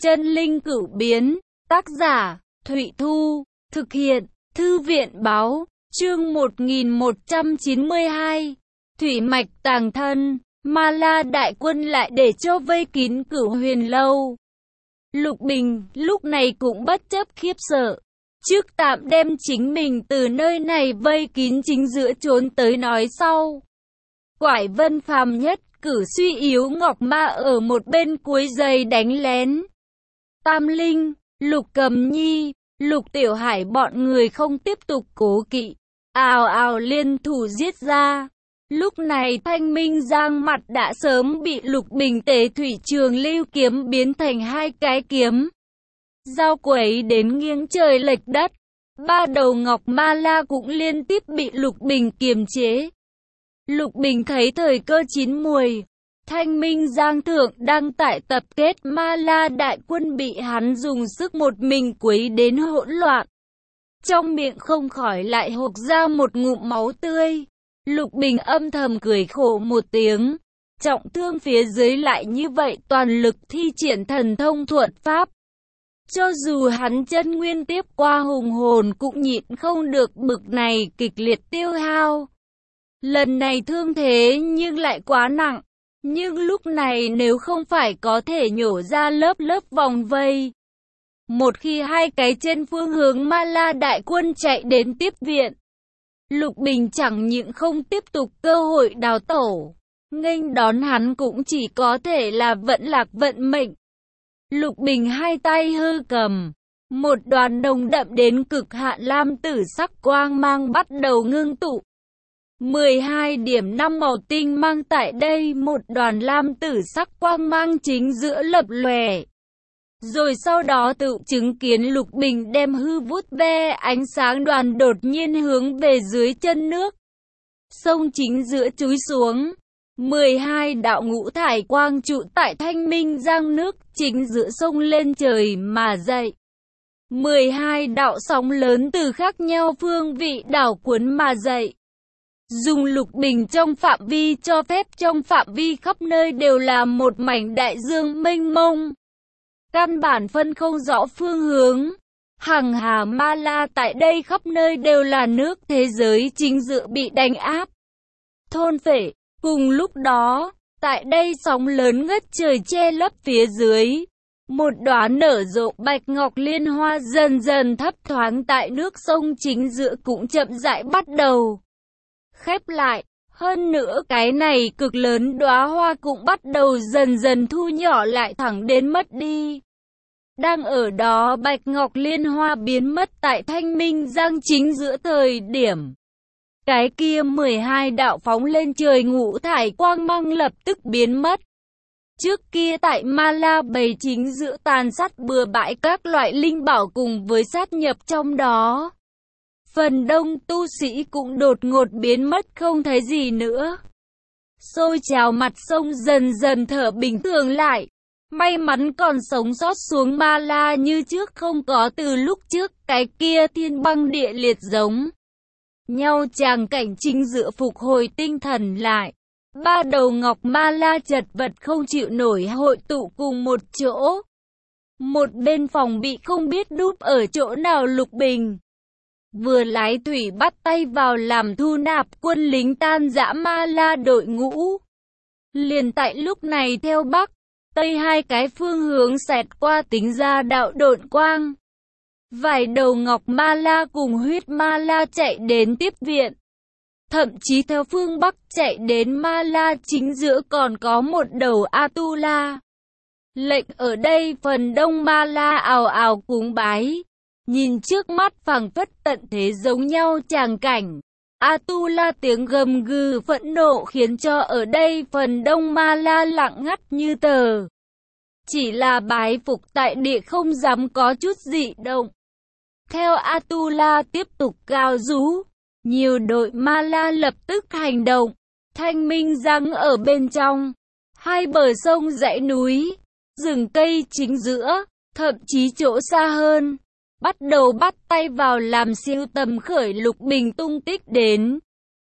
Chân linh cửu biến, tác giả, Thụy Thu, thực hiện, Thư viện báo, chương 1192, Thủy mạch tàng thân, Ma La đại quân lại để cho vây kín Cửu Huyền lâu. Lục Bình lúc này cũng bất chấp khiếp sợ, trước tạm đem chính mình từ nơi này vây kín chính giữa trốn tới nói sau. Quải Vân phàm nhất cử suy yếu Ngọc Ma ở một bên cuối giày đánh lén. Tam Linh, Lục Cầm Nhi, Lục Tiểu Hải bọn người không tiếp tục cố kỵ, ào ào liên thủ giết ra. Lúc này Thanh Minh Giang mặt đã sớm bị Lục Bình Tế Thủy Trường Lưu kiếm biến thành hai cái kiếm, giao quấy đến nghiêng trời lệch đất. Ba đầu Ngọc Ma La cũng liên tiếp bị Lục Bình kiềm chế. Lục Bình thấy thời cơ chín muồi, Thanh Minh Giang thượng đang tại tập kết Ma La đại quân bị hắn dùng sức một mình quấy đến hỗn loạn. Trong miệng không khỏi lại hộc ra một ngụm máu tươi. Lục Bình âm thầm cười khổ một tiếng, trọng thương phía dưới lại như vậy toàn lực thi triển thần thông thuật pháp. Cho dù hắn chân nguyên tiếp qua hùng hồn cũng nhịn không được bực này kịch liệt tiêu hao. Lần này thương thế nhưng lại quá nặng, nhưng lúc này nếu không phải có thể nhổ ra lớp lớp vòng vây, một khi hai cái trên phương hướng Ma La đại quân chạy đến tiếp viện, Lục Bình chẳng những không tiếp tục cơ hội đào tẩu, nghênh đón hắn cũng chỉ có thể là vận lạc vận mệnh. Lục Bình hai tay hư cầm, một đoàn nồng đậm đến cực hạn lam tử sắc quang mang bắt đầu ngưng tụ. 12 điểm 5 màu tinh mang tại đây, một đoàn lam tử sắc quang mang chính giữa lập lòe. Rồi sau đó tự chứng kiến Lục Bình đem hư vút ve ánh sáng đoàn đột nhiên hướng về dưới chân nước sông chính giữa chúi xuống. 12 đạo ngũ thải quang trụ tại Thanh Minh Giang nước chính giữa sông lên trời mà dậy. 12 đạo sóng lớn từ khác nhau phương vị đảo cuốn mà dậy. Dùng Lục Bình trong phạm vi cho phép, trong phạm vi khắp nơi đều là một mảnh đại dương mênh mông, căn bản phân không rõ phương hướng. Hằng hà Ma La tại đây khắp nơi đều là nước thế giới chính giữa bị đánh áp, thôn phệ. Cùng lúc đó, tại đây sóng lớn ngất trời che lấp phía dưới. Một đóa nở rộ bạch ngọc liên hoa dần dần thấp thoáng tại nước sông chính giữa cũng chậm rãi bắt đầu khép lại. Hơn nữa cái này cực lớn đóa hoa cũng bắt đầu dần dần thu nhỏ lại thẳng đến mất đi. Đang ở đó bạch ngọc liên hoa biến mất tại Thanh Minh Giang chính giữa thời điểm cái kia 12 đạo phóng lên trời ngũ thải quang mang lập tức biến mất. Trước kia tại Ma La bầy chính giữa tàn sát bừa bãi các loại linh bảo cùng với sát nhập trong đó. Phần đông tu sĩ cũng đột ngột biến mất không thấy gì nữa. Sôi trào mặt sông dần dần thở bình thường lại. May mắn còn sống sót xuống Ma La như trước không có từ lúc trước cái kia thiên băng địa liệt giống nhau tràng cảnh chính giữa phục hồi tinh thần lại. Ba đầu Ngọc Ma La chật vật không chịu nổi hội tụ cùng một chỗ. Một bên phòng bị không biết đúp ở chỗ nào Lục Bình vừa lái thủy bắt tay vào làm thu nạp quân lính tan rã Ma La đội ngũ. Liền tại lúc này theo Bắc, Tây hai cái phương hướng xẹt qua tính ra đạo độn quang. Vài đầu Ngọc Ma La cùng huyết Ma La chạy đến tiếp viện. Thậm chí theo phương Bắc chạy đến Ma La chính giữa còn có một đầu Atula. Lệnh ở đây phần đông Ma La ào ào cúng bái. Nhìn trước mắt phảng phất tận thế giống nhau tràng cảnh. Atula tiếng gầm gừ phẫn nộ khiến cho ở đây phần đông Ma La lặng ngắt như tờ. Chỉ là bái phục tại địa không dám có chút dị động. Theo Atula tiếp tục gào rú, nhiều đội Ma La lập tức hành động. Thanh Minh Giang ở bên trong, hai bờ sông dãy núi, rừng cây chính giữa, thậm chí chỗ xa hơn, bắt đầu bắt tay vào làm siêu tầm khởi Lục Bình tung tích đến.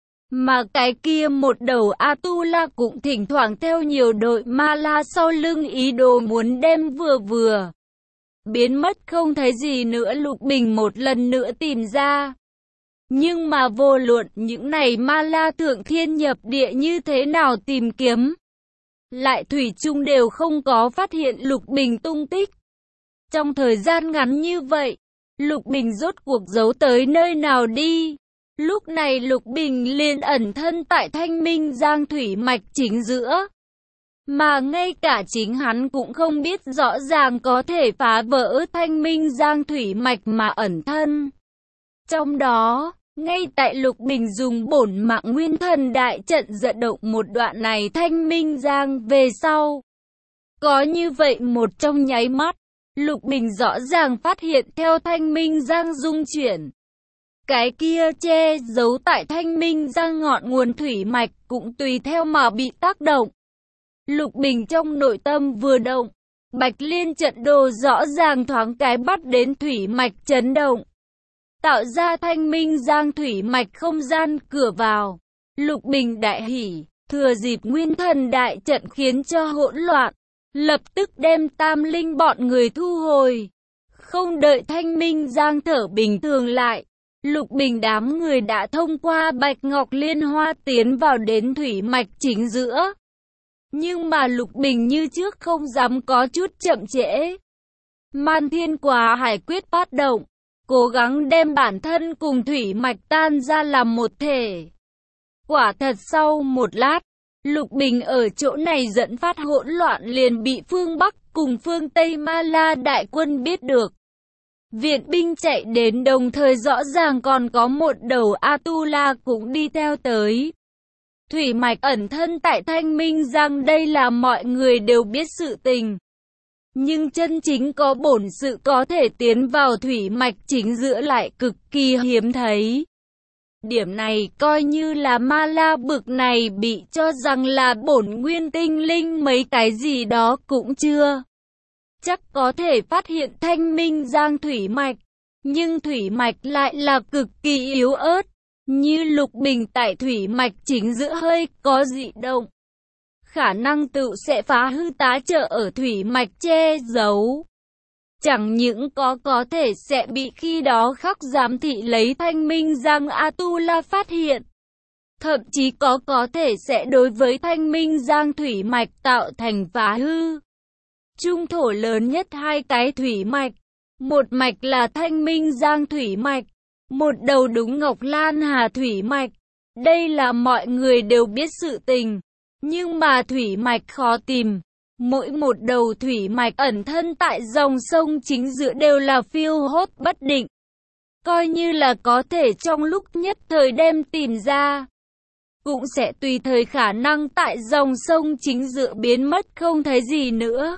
Mà cái kia một đầu Atula cũng thỉnh thoảng theo nhiều đội Ma La sau lưng ý đồ muốn đem vừa biến mất không thấy gì nữa. Lục Bình một lần nữa tìm ra. Nhưng mà vô luận những này ma la thượng thiên nhập địa như thế nào tìm kiếm, lại thủy chung đều không có phát hiện Lục Bình tung tích. Trong thời gian ngắn như vậy, Lục Bình rốt cuộc giấu tới nơi nào đi? Lúc này Lục Bình liền ẩn thân tại Thanh Minh Giang thủy mạch chính giữa. Mà ngay cả chính hắn cũng không biết rõ ràng có thể phá vỡ Thanh Minh Giang thủy mạch mà ẩn thân. Trong đó, ngay tại Lục Bình dùng bổn mạng nguyên thần đại trận dẫn động một đoạn này Thanh Minh Giang về sau. Có như vậy một trong nháy mắt, Lục Bình rõ ràng phát hiện theo Thanh Minh Giang dung chuyển. Cái kia che giấu tại Thanh Minh Giang ngọn nguồn thủy mạch cũng tùy theo mà bị tác động. Lục Bình trong nội tâm vừa động, Bạch Liên trận đồ rõ ràng thoáng cái bắt đến thủy mạch chấn động, tạo ra Thanh Minh Giang thủy mạch không gian cửa vào. Lục Bình đại hỉ, thừa dịp nguyên thần đại trận khiến cho hỗn loạn, lập tức đem Tam Linh bọn người thu hồi. Không đợi Thanh Minh Giang thở bình thường lại, Lục Bình đám người đã thông qua Bạch Ngọc Liên Hoa tiến vào đến thủy mạch chính giữa. Nhưng mà Lục Bình như trước không dám có chút chậm trễ. Man Thiên Quả Hải quyết phát động, cố gắng đem bản thân cùng thủy mạch tan ra làm một thể. Quả thật sau một lát, Lục Bình ở chỗ này dẫn phát hỗn loạn liền bị phương Bắc cùng phương Tây Ma La đại quân biết được. Viện binh chạy đến, đồng thời rõ ràng còn có một đầu Atula cũng đi theo tới. Thủy mạch ẩn thân tại Thanh Minh Giang, đây là mọi người đều biết sự tình. Nhưng chân chính có bổn sự có thể tiến vào thủy mạch chính giữa lại cực kỳ hiếm thấy. Điểm này coi như là ma la bực này bị cho rằng là bổn nguyên tinh linh mấy cái gì đó cũng chưa chắc có thể phát hiện Thanh Minh Giang thủy mạch. Nhưng thủy mạch lại là cực kỳ yếu ớt. Như Lục Bình tại thủy mạch chính giữa hơi có dị động, khả năng tự sẽ phá hư tá trợ ở thủy mạch che giấu. Chẳng những có thể sẽ bị khi đó khắc giám thị lấy Thanh Minh Giang Atula phát hiện. Thậm chí có thể sẽ đối với Thanh Minh Giang thủy mạch tạo thành phá hư. Trung thổ lớn nhất hai cái thủy mạch. Một mạch là Thanh Minh Giang thủy mạch, một đầu đúng Ngọc Lan Hà thủy mạch. Đây là mọi người đều biết sự tình. Nhưng mà thủy mạch khó tìm. Mỗi một đầu thủy mạch ẩn thân tại dòng sông chính giữa đều là phiêu hốt bất định. Coi như là có thể trong lúc nhất thời đem tìm ra, cũng sẽ tùy thời khả năng tại dòng sông chính giữa biến mất không thấy gì nữa.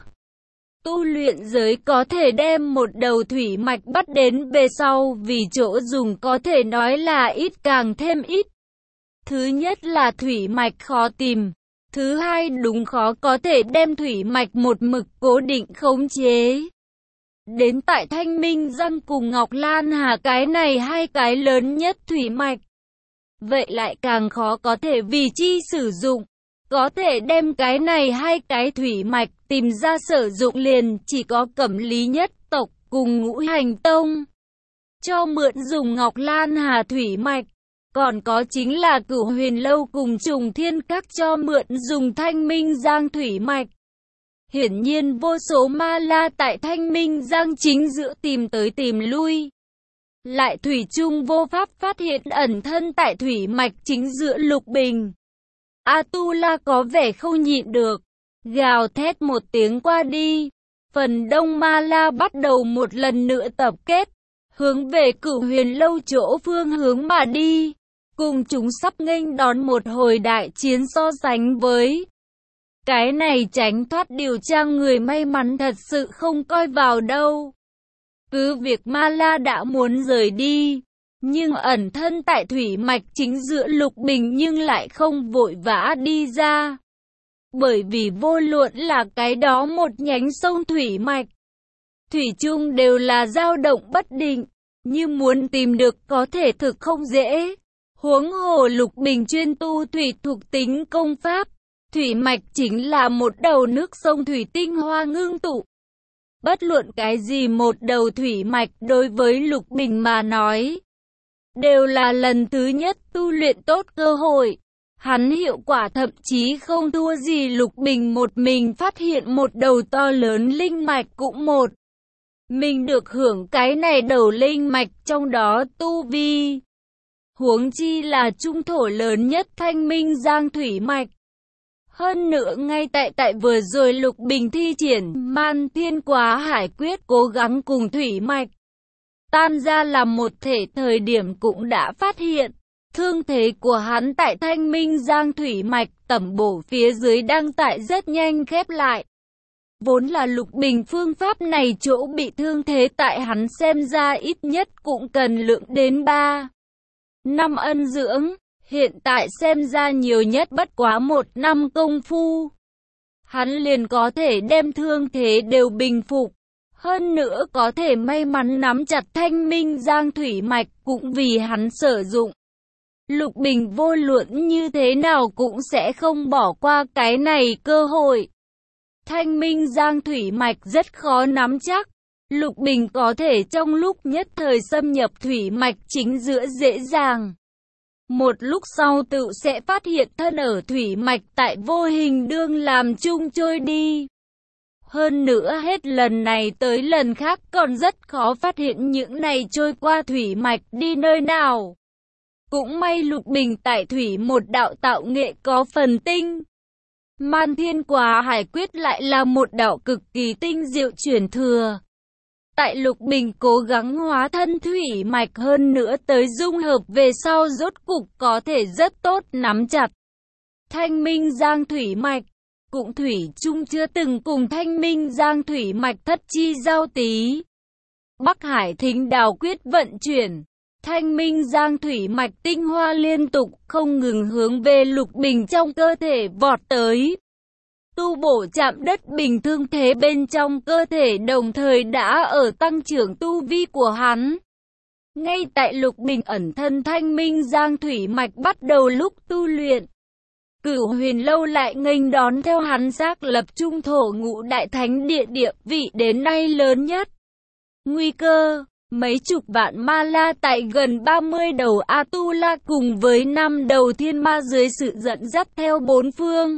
Tu luyện giới có thể đem một đầu thủy mạch bắt đến về sau vì chỗ dùng có thể nói là ít càng thêm ít. Thứ nhất là thủy mạch khó tìm. Thứ hai đúng khó có thể đem thủy mạch một mực cố định khống chế. Đến tại Thanh Minh Giang cùng Ngọc Lan Hà cái này hai cái lớn nhất thủy mạch. Vậy lại càng khó có thể vì chi sử dụng. Có thể đem cái này hai cái thủy mạch tìm ra sử dụng liền chỉ có Cẩm Lý nhất tộc cùng Ngũ Hành Tông. Cho mượn dùng Ngọc Lan Hà thủy mạch. Còn có chính là Cửu Huyền Lâu cùng Trùng Thiên Các cho mượn dùng Thanh Minh Giang thủy mạch. Hiển nhiên vô số ma la tại Thanh Minh Giang chính giữa tìm tới tìm lui. Lại thủy chung vô pháp phát hiện ẩn thân tại thủy mạch chính giữa Lục Bình. Atula có vẻ không nhịn được, gào thét một tiếng qua đi. Phần đông ma la bắt đầu một lần nữa tập kết, hướng về Cửu Huyền Lâu chỗ phương hướng mà đi. Cùng chúng sắp nghênh đón một hồi đại chiến so sánh với. Cái này tránh thoát điều tra người may mắn thật sự không coi vào đâu. Cứ việc ma la đã muốn rời đi, nhưng ẩn thân tại thủy mạch chính giữa Lục Bình nhưng lại không vội vã đi ra. Bởi vì vô luận là cái đó một nhánh sông thủy mạch, thủy chung đều là dao động bất định, như muốn tìm được có thể thực không dễ. Huống hồ Lục Bình chuyên tu thủy thuộc tính công pháp, thủy mạch chính là một đầu nước sông thủy tinh hoa ngưng tụ. Bất luận cái gì một đầu thủy mạch đối với Lục Bình mà nói, đều là lần thứ nhất tu luyện tốt cơ hội. Hắn hiệu quả thậm chí không thua gì Lục Bình một mình phát hiện một đầu to lớn linh mạch cũng một. Mình được hưởng cái này đầu linh mạch trong đó tu vi. Huống chi là trung thổ lớn nhất Thanh Minh Giang Thủy Mạch. Hơn nữa ngay tại vừa rồi Lục Bình thi triển Man Thiên Quá Hải Quyết cố gắng cùng Thủy Mạch tan ra làm một thể thời điểm cũng đã phát hiện. Thương thế của hắn tại Thanh Minh Giang Thủy Mạch tẩm bổ phía dưới đang tại rất nhanh khép lại. Vốn là Lục Bình phương pháp này chỗ bị thương thế tại hắn xem ra ít nhất cũng cần lượng đến 3 năm ân dưỡng. Hiện tại xem ra nhiều nhất bất quá 1 năm công phu, hắn liền có thể đem thương thế đều bình phục. Hơn nữa có thể may mắn nắm chặt Thanh Minh Giang Thủy Mạch cũng vì hắn sử dụng. Lục Bình vô luận như thế nào cũng sẽ không bỏ qua cái này cơ hội. Thanh Minh Giang Thủy Mạch rất khó nắm chắc. Lục Bình có thể trong lúc nhất thời xâm nhập Thủy Mạch chính giữa dễ dàng. Một lúc sau tự sẽ phát hiện thân ở Thủy Mạch tại vô hình đương làm chung trôi đi. Hơn nữa hết lần này tới lần khác còn rất khó phát hiện những này trôi qua Thủy Mạch đi nơi nào. Cũng may Lục Bình tại Thủy một đạo tạo nghệ có phần tinh. Man Thiên Quá Hải Quyết lại là một đạo cực kỳ tinh diệu truyền thừa. Tại Lục Bình cố gắng hóa thân Thủy Mạch hơn nữa tới dung hợp về sau rốt cục có thể rất tốt nắm chặt Thanh Minh Giang Thủy Mạch. Cũng Thủy chung chưa từng cùng Thanh Minh Giang Thủy Mạch thất chi giao tí. Bắc Hải Thính Đào Quyết vận chuyển, Thanh Minh Giang Thủy Mạch tinh hoa liên tục không ngừng hướng về Lục Bình trong cơ thể vọt tới. Tu bổ chạm đất bình thương thế bên trong cơ thể đồng thời đã ở tăng trưởng tu vi của hắn. Ngay tại Lục Bình ẩn thân Thanh Minh Giang Thủy Mạch bắt đầu lúc tu luyện, Cửu Huyền Lâu lại nghênh đón theo hắn xác lập trung thổ ngũ đại thánh địa vị đến nay lớn nhất. Nguy cơ, mấy chục vạn ma la tại gần 30 đầu A-tu-la cùng với 5 đầu thiên ma dưới sự dẫn dắt theo 4 phương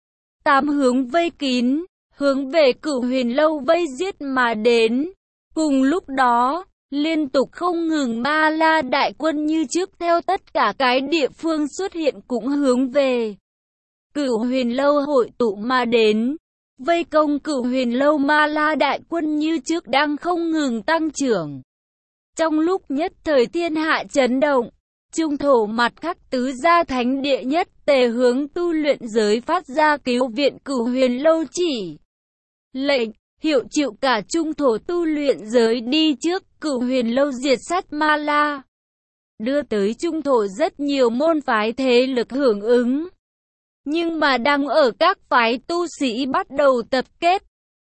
8 hướng vây kín, hướng về Cửu Huyền Lâu vây giết mà đến. Cùng lúc đó, liên tục không ngừng ma la đại quân như trước theo tất cả cái địa phương xuất hiện cũng hướng về Cửu Huyền Lâu hội tụ mà đến. Vây công Cửu Huyền Lâu ma la đại quân như trước đang không ngừng tăng trưởng. Trong lúc nhất thời thiên hạ chấn động, trung thổ mặt khác tứ gia thánh địa nhất tề hướng tu luyện giới phát ra cứu viện Cửu Huyền Lâu chỉ lệnh, hiệu triệu cả trung thổ tu luyện giới đi trước Cửu Huyền Lâu diệt sát ma la. Đưa tới trung thổ rất nhiều môn phái thế lực hưởng ứng. Nhưng mà đang ở các phái tu sĩ bắt đầu tập kết,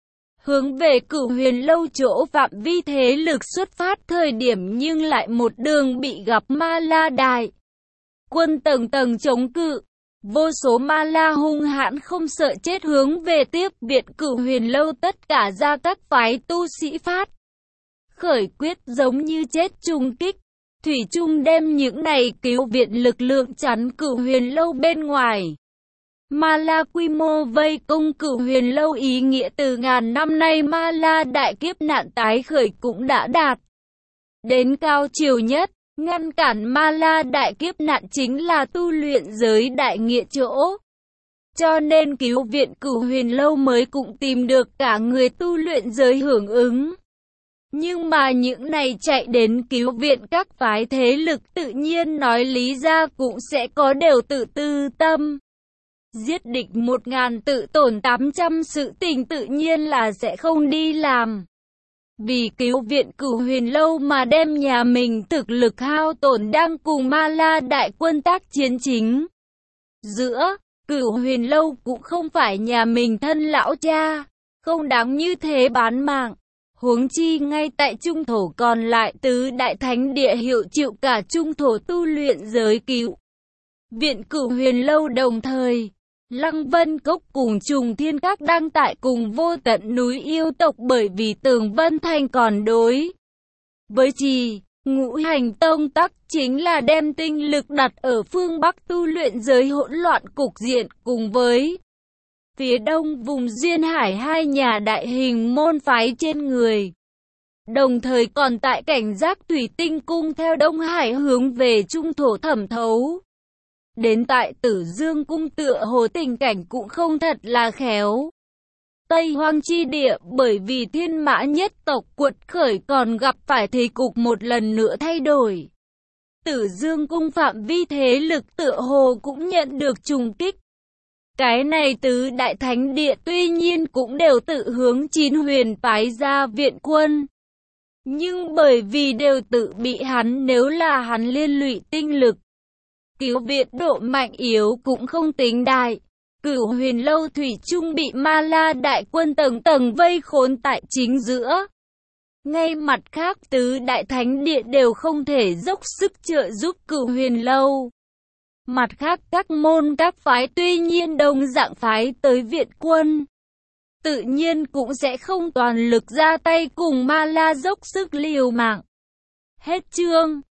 hướng về Cửu Huyền Lâu chỗ phạm vi thế lực xuất phát thời điểm nhưng lại một đường bị gặp ma la đại quân tầng tầng chống cự. Vô số ma la hung hãn không sợ chết hướng về tiếp viện Cửu Huyền Lâu, tất cả ra các phái tu sĩ phát khởi quyết giống như chết trùng kích. Thủy chung đem những này cứu viện lực lượng chắn Cửu Huyền Lâu bên ngoài. Ma la quy mô vây công Cửu Huyền Lâu ý nghĩa từ ngàn năm nay ma la đại kiếp nạn tái khởi cũng đã đạt đến cao chiều nhất. Ngăn cản ma la đại kiếp nạn chính là tu luyện giới đại nghĩa chỗ. Cho nên cứu viện Cửu Huyền Lâu mới cũng tìm được cả người tu luyện giới hưởng ứng. Nhưng mà những này chạy đến cứu viện các phái thế lực tự nhiên nói lý ra cũng sẽ có đều tự tư tâm. Giết địch 1000 tự tổn 800 sự tình tự nhiên là sẽ không đi làm. Vì cứu viện Cửu Huyền Lâu mà đem nhà mình thực lực hao tổn đang cùng ma la đại quân tác chiến chính giữa. Cửu Huyền Lâu cũng không phải nhà mình thân lão cha, không đáng như thế bán mạng. Huống chi ngay tại trung thổ còn lại tứ đại thánh địa hiệu triệu cả trung thổ tu luyện giới cứu viện Cửu Huyền Lâu đồng thời. Lăng Vân Cốc cùng Trùng Thiên Các đang tại cùng Vô Tận núi yêu tộc, bởi vì Tường Vân Thành còn đối với Trì Ngũ Hành Tông tắc chính là đem tinh lực đặt ở phương Bắc tu luyện giới hỗn loạn cục diện, cùng với phía đông vùng duyên hải hai nhà đại hình môn phái trên người. Đồng thời còn tại cảnh giác Thủy Tinh Cung theo Đông Hải hướng về trung thổ thẩm thấu. Đến tại Tử Dương Cung tựa hồ tình cảnh cũng không thật là khéo. Tây Hoang chi địa, bởi vì Thiên Mã nhất tộc quật khởi còn gặp phải thế cục một lần nữa thay đổi. Tử Dương Cung phạm vi thế lực tựa hồ cũng nhận được trùng kích. Cái này tứ đại thánh địa tuy nhiên cũng đều tự hướng Chín Huyền phái ra viện quân. Nhưng bởi vì đều tự bị hắn, nếu là hắn liên lụy tinh lực cứu viện, độ mạnh yếu cũng không tính đại. Cửu Huyền lâu thủy chung bị Ma La đại quân tầng tầng vây khốn tại chính giữa. Ngay mặt khác tứ đại thánh địa đều không thể dốc sức trợ giúp Cửu Huyền lâu. Mặt khác các môn các phái tuy nhiên đồng dạng phái tới viện quân, tự nhiên cũng sẽ không toàn lực ra tay cùng Ma La dốc sức liều mạng. Hết chương.